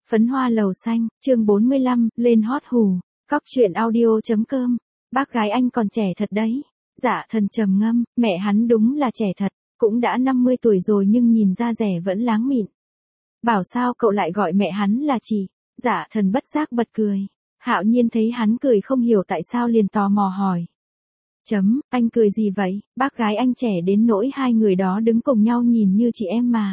Phấn hoa lầu xanh, chương 45, lên hot hù, cóc truyện audio.com. Bác gái anh còn trẻ thật đấy. Dạ Thần trầm ngâm, mẹ hắn đúng là trẻ thật, cũng đã 50 tuổi rồi nhưng nhìn da rẻ vẫn láng mịn. Bảo sao cậu lại gọi mẹ hắn là chị? Dạ Thần bất giác bật cười. Hạo Nhiên thấy hắn cười không hiểu tại sao liền tò mò hỏi. Anh cười gì vậy? Bác gái anh trẻ đến nỗi hai người đó đứng cùng nhau nhìn như chị em mà.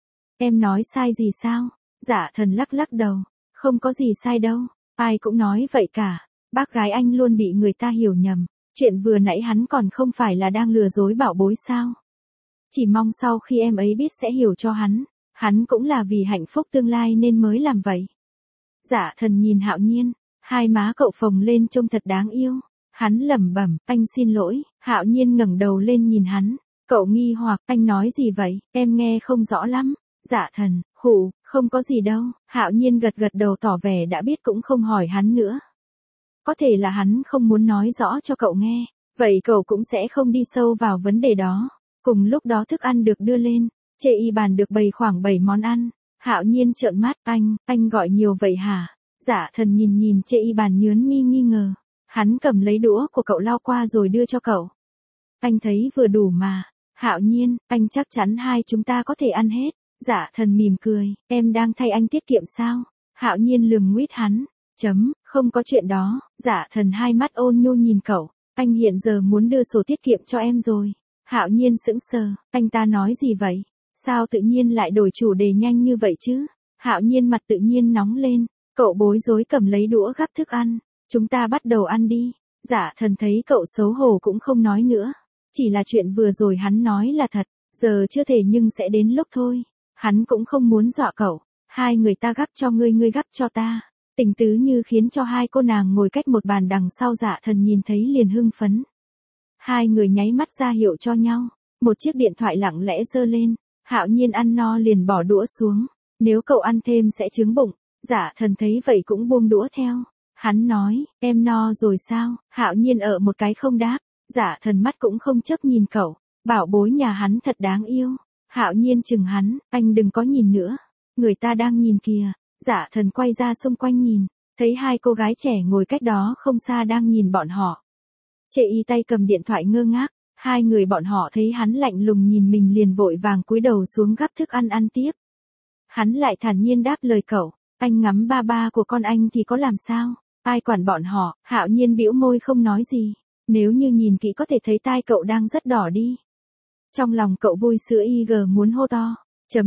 Em nói sai gì sao? Dạ Thần lắc lắc đầu. Không có gì sai đâu. Ai cũng nói vậy cả. Bác gái anh luôn bị người ta hiểu nhầm. Chuyện vừa nãy hắn còn không phải là đang lừa dối bảo bối sao? Chỉ mong sau khi em ấy biết sẽ hiểu cho hắn. Hắn cũng là vì hạnh phúc tương lai nên mới làm vậy. Dạ Thần nhìn Hạo Nhiên. Hai má cậu phồng lên trông thật đáng yêu. Hắn lẩm bẩm, anh xin lỗi. Hạo Nhiên ngẩng đầu lên nhìn hắn. Cậu nghi hoặc, anh nói gì vậy? Em nghe không rõ lắm. Dạ Thần, khụ, không có gì đâu. Hạo Nhiên gật gật đầu tỏ vẻ đã biết cũng không hỏi hắn nữa. Có thể là hắn không muốn nói rõ cho cậu nghe. Vậy cậu cũng sẽ không đi sâu vào vấn đề đó. Cùng lúc đó thức ăn được đưa lên. Trên y bàn được bày khoảng 7 món ăn. Hạo Nhiên trợn mắt, anh gọi nhiều vậy hả? Dạ Thần nhìn trên y bàn nhớn mi nghi ngờ. Hắn cầm lấy đũa của cậu lau qua rồi đưa cho cậu. Anh thấy vừa đủ mà. Hạo Nhiên, anh chắc chắn hai chúng ta có thể ăn hết. Dạ Thần mỉm cười, em đang thay anh tiết kiệm sao? Hạo Nhiên lườm nguýt hắn. Không có chuyện đó. Dạ Thần hai mắt ôn nhu nhìn cậu. Anh hiện giờ muốn đưa sổ tiết kiệm cho em rồi. Hạo Nhiên sững sờ, anh ta nói gì vậy? Sao tự nhiên lại đổi chủ đề nhanh như vậy chứ? Hạo Nhiên mặt tự nhiên nóng lên. Cậu bối rối cầm lấy đũa gắp thức ăn. Chúng ta bắt đầu ăn đi. Dạ Thần thấy cậu xấu hổ cũng không nói nữa. Chỉ là chuyện vừa rồi hắn nói là thật. Giờ chưa thể nhưng sẽ đến lúc thôi. Hắn cũng không muốn dọa cậu. Hai người ta gắp cho ngươi gắp cho ta. Tình tứ như khiến cho hai cô nàng ngồi cách một bàn đằng sau. Dạ Thần nhìn thấy liền hưng phấn. Hai người nháy mắt ra hiệu cho nhau. Một chiếc điện thoại lặng lẽ giơ lên. Hạo Nhiên ăn no liền bỏ đũa xuống. Nếu cậu ăn thêm sẽ chướng bụng. Dạ Thần thấy vậy cũng buông đũa theo. Hắn nói, em no rồi sao? Hạo Nhiên ở một cái không đáp. Dạ Thần mắt cũng không chớp nhìn cậu. Bảo bối nhà hắn thật đáng yêu. Hạo Nhiên chừng hắn, anh đừng có nhìn nữa. Người ta đang nhìn kìa. Dạ Thần quay ra xung quanh nhìn. Thấy hai cô gái trẻ ngồi cách đó không xa đang nhìn bọn họ. Trệ y tay cầm điện thoại ngơ ngác. Hai người bọn họ thấy hắn lạnh lùng nhìn mình liền vội vàng cúi đầu xuống gắp thức ăn ăn tiếp. Hắn lại thản nhiên đáp lời cậu. Anh ngắm ba ba của con anh thì có làm sao? Ai quản bọn họ? Hạo Nhiên bĩu môi không nói gì. Nếu như nhìn kỹ có thể thấy tai cậu đang rất đỏ đi. Trong lòng cậu vui sữa muốn hô to.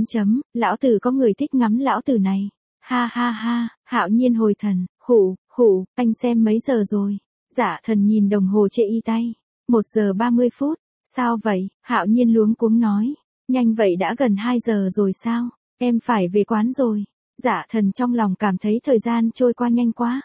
Lão tử có người thích ngắm lão tử này. Ha ha ha, Hạo Nhiên hồi thần, khụ, anh xem mấy giờ rồi? Dạ Thần nhìn đồng hồ trên y tay. 1 giờ 30 phút. Sao vậy? Hạo Nhiên luống cuống nói. Nhanh vậy đã gần 2 giờ rồi sao? Em phải về quán rồi. Dạ Thần trong lòng cảm thấy thời gian trôi qua nhanh quá.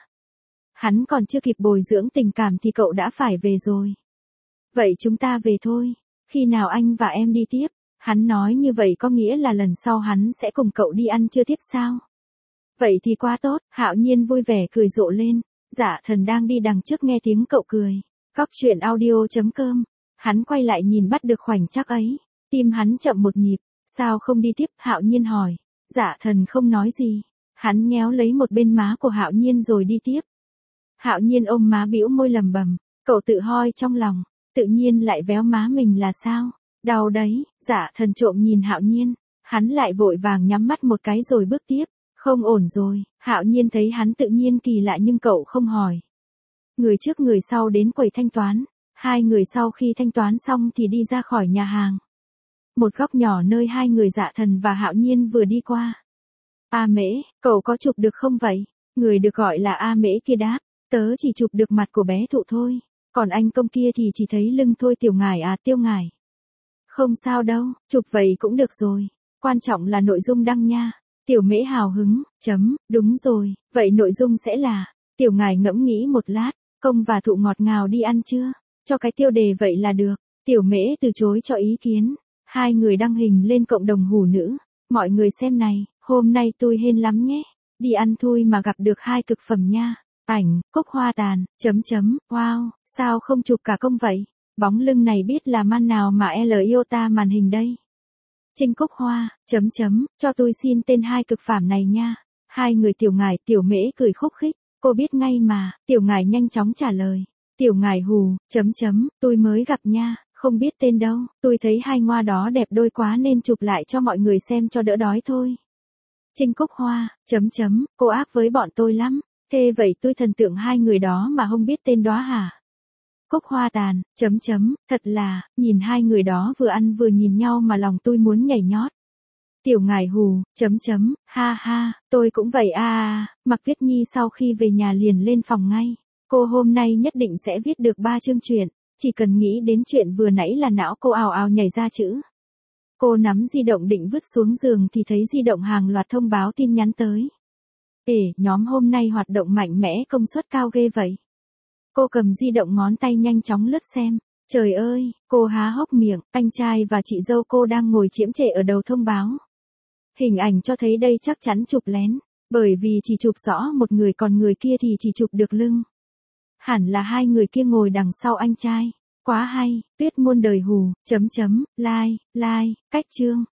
Hắn còn chưa kịp bồi dưỡng tình cảm thì cậu đã phải về rồi. Vậy chúng ta về thôi. Khi nào anh và em đi tiếp? Hắn nói như vậy có nghĩa là lần sau hắn sẽ cùng cậu đi ăn trưa tiếp sao? Vậy thì quá tốt. Hạo Nhiên vui vẻ cười rộ lên. Dạ Thần đang đi đằng trước nghe tiếng cậu cười. Cóc truyện audio.com. Hắn quay lại nhìn bắt được khoảnh khắc ấy. Tim hắn chậm một nhịp. Sao không đi tiếp? Hạo Nhiên hỏi. Dạ Thần không nói gì. Hắn nhéo lấy một bên má của Hạo Nhiên rồi đi tiếp. Hạo Nhiên ôm má bĩu môi lầm bầm. Cậu tự hoi trong lòng. Tự nhiên lại véo má mình là sao? Đau đấy. Dạ Thần trộm nhìn Hạo Nhiên. Hắn lại vội vàng nhắm mắt một cái rồi bước tiếp. Không ổn rồi. Hạo Nhiên thấy hắn tự nhiên kỳ lạ nhưng cậu không hỏi. Người trước người sau đến quầy thanh toán. Hai người sau khi thanh toán xong thì đi ra khỏi nhà hàng. Một góc nhỏ nơi hai người Dạ Thần và Hạo Nhiên vừa đi qua. A Mễ, cậu có chụp được không vậy? Người được gọi là A Mễ kia đáp. Tớ chỉ chụp được mặt của bé Thụ thôi. Còn anh công kia thì chỉ thấy lưng thôi. Tiểu Ngải à, Tiêu Ngải. Không sao đâu, chụp vậy cũng được rồi. Quan trọng là nội dung đăng nha. Tiểu Mễ hào hứng. Đúng rồi, vậy nội dung sẽ là. Tiểu Ngải ngẫm nghĩ một lát. Công và Thụ ngọt ngào đi ăn trưa. Cho cái tiêu đề vậy là được. Tiểu Mễ từ chối cho ý kiến. Hai người đăng hình lên cộng đồng hủ nữ. Mọi người xem này, hôm nay tôi hên lắm nhé. Đi ăn thui mà gặp được hai cực phẩm nha. Ảnh, cúc hoa tàn, wow, sao không chụp cả công vậy? Bóng lưng này biết là man nào mà iota màn hình đây. Trinh Cúc Hoa, cho tôi xin tên hai cực phẩm này nha. Hai người Tiểu Ngải, Tiểu Mễ cười khúc khích, cô biết ngay mà, Tiểu Ngải nhanh chóng trả lời. Tiểu Ngải hù, tôi mới gặp nha, không biết tên đâu, tôi thấy hai ngoa đó đẹp đôi quá nên chụp lại cho mọi người xem cho đỡ đói thôi. Trinh Cúc Hoa, cô ác với bọn tôi lắm, thế vậy tôi thần tượng hai người đó mà không biết tên đó hả? Cúc Hoa Tàn, thật là, nhìn hai người đó vừa ăn vừa nhìn nhau mà lòng tôi muốn nhảy nhót. Tiểu Ngải hù, ha ha, tôi cũng vậy à. Mạc Viết Nhi sau khi về nhà liền lên phòng ngay. Cô hôm nay nhất định sẽ viết được 3 chương truyện, chỉ cần nghĩ đến chuyện vừa nãy là não cô ào ào nhảy ra chữ. Cô nắm di động định vứt xuống giường thì thấy di động hàng loạt thông báo tin nhắn tới. Nhóm hôm nay hoạt động mạnh mẽ công suất cao ghê vậy. Cô cầm di động ngón tay nhanh chóng lướt xem. Trời ơi, cô há hốc miệng, anh trai và chị dâu cô đang ngồi chiếm trệ ở đầu thông báo. Hình ảnh cho thấy đây chắc chắn chụp lén, bởi vì chỉ chụp rõ một người còn người kia thì chỉ chụp được lưng. Hẳn là hai người kia ngồi đằng sau anh trai. Quá hay, Tuyết muôn đời hù, like, cách chương.